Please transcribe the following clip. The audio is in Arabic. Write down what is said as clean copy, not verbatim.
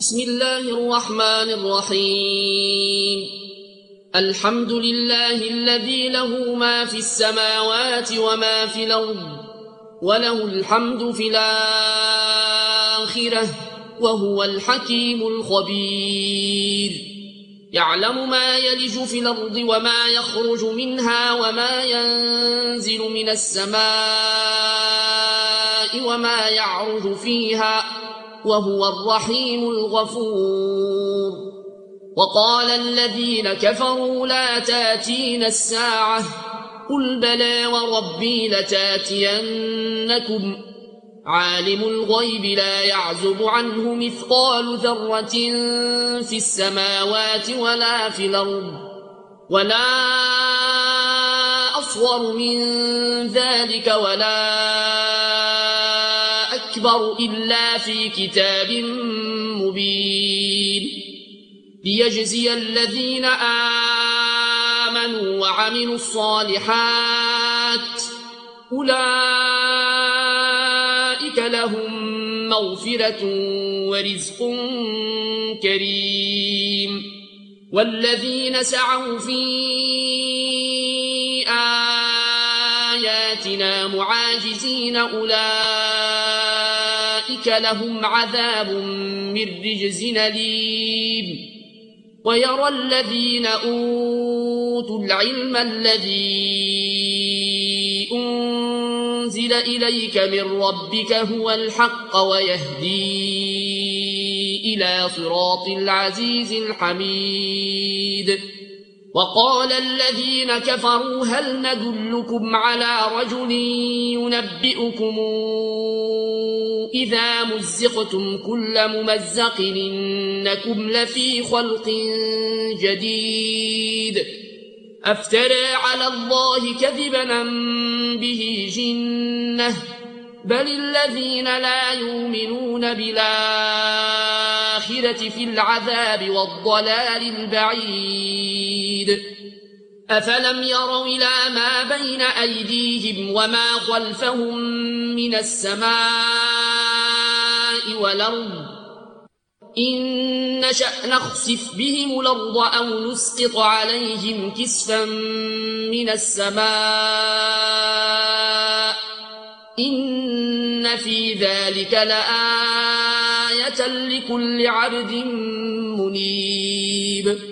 بسم الله الرحمن الرحيم. الحمد لله الذي له ما في السماوات وما في الأرض وله الحمد في الآخرة وهو الحكيم الخبير. يعلم ما يلج في الأرض وما يخرج منها وما ينزل من السماء وما يعرج فيها وهو الرحيم الغفور. وقال الذين كفروا لا تاتين الساعة قل بلى وربي لتاتينكم عالم الغيب لا يعزب عنه مثقال ذرة في السماوات ولا في الأرض ولا أصغر من ذلك ولا أكبر إلا في كتاب مبين ليجزي الذين آمنوا وعملوا الصالحات أولئك لهم مغفرة ورزق كريم. والذين سعوا في آياتنا معاجزين أولئك لهم عذاب من رجز أليم. ويرى الذين أوتوا العلم الذي أنزل إليك من ربك هو الحق ويهدي إلى صراط العزيز الحميد. وقال الذين كفروا هل ندلكم على رجل ينبئكم إذا مزقتم كل ممزق إنكم لفي خلق جديد أفترى على الله كذبا به جنة بل الذين لا يؤمنون بالآخرة في العذاب والضلال البعيد. أفلم يروا إلى ما بين أيديهم وما خلفهم من السماء والأرض إن نشأ نخسف بهم الأرض أو نسقط عليهم كسفا من السماء إن في ذلك لآية لكل عبد منيب.